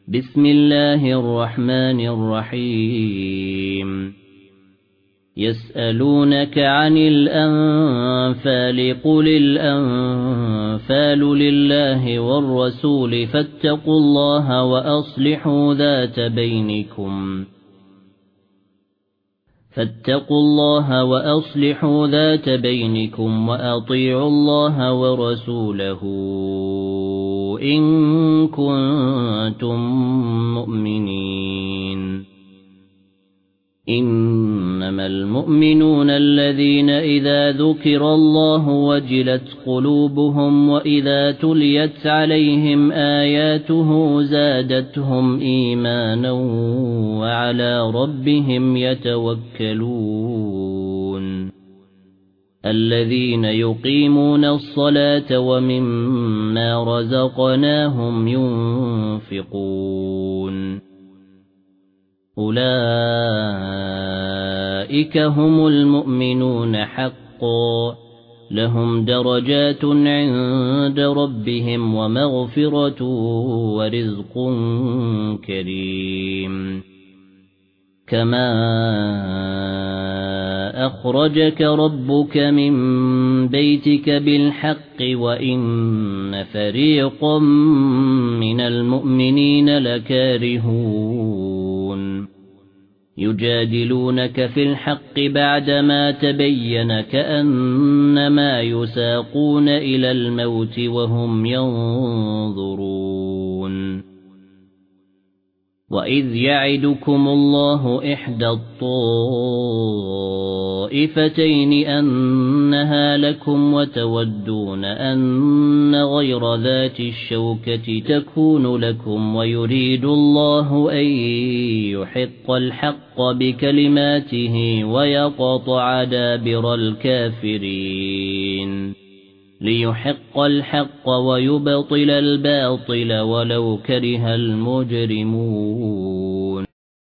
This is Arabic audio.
بسم الله الرحمن الرحيم يسألونك عن الأنفال قل الأنفال لله والرسول فاتقوا الله وأصلحوا ذات بينكم وأطيعوا الله ورسوله إن كنتم مؤمنين إنما المؤمنون الذين إذا ذكر الله وجلت قلوبهم وإذا تليت عليهم آياته زادتهم إيمانا وعلى ربهم يتوكلون الذين يقيمون الصلاة ومما رزقناهم ينفقون أولئك هم المؤمنون حقا لهم درجات عند ربهم ومغفرة ورزق كريم كما أخرجك ربك من بيتك بالحق وإن فريقا من المؤمنين لكارهون يجادلونك في الحق بعدما تبين كأنما يساقون إلى الموت وهم ينظرون وإذ يعدكم الله إحدى الطائفتين أنها لكم وتودون أن غير ذات الشوكة تكون لكم ويريد الله أن يحق الحق بكلماته ويقطع دابر الكافرين ليحق الحق ويبطل الباطل ولو كره المجرمون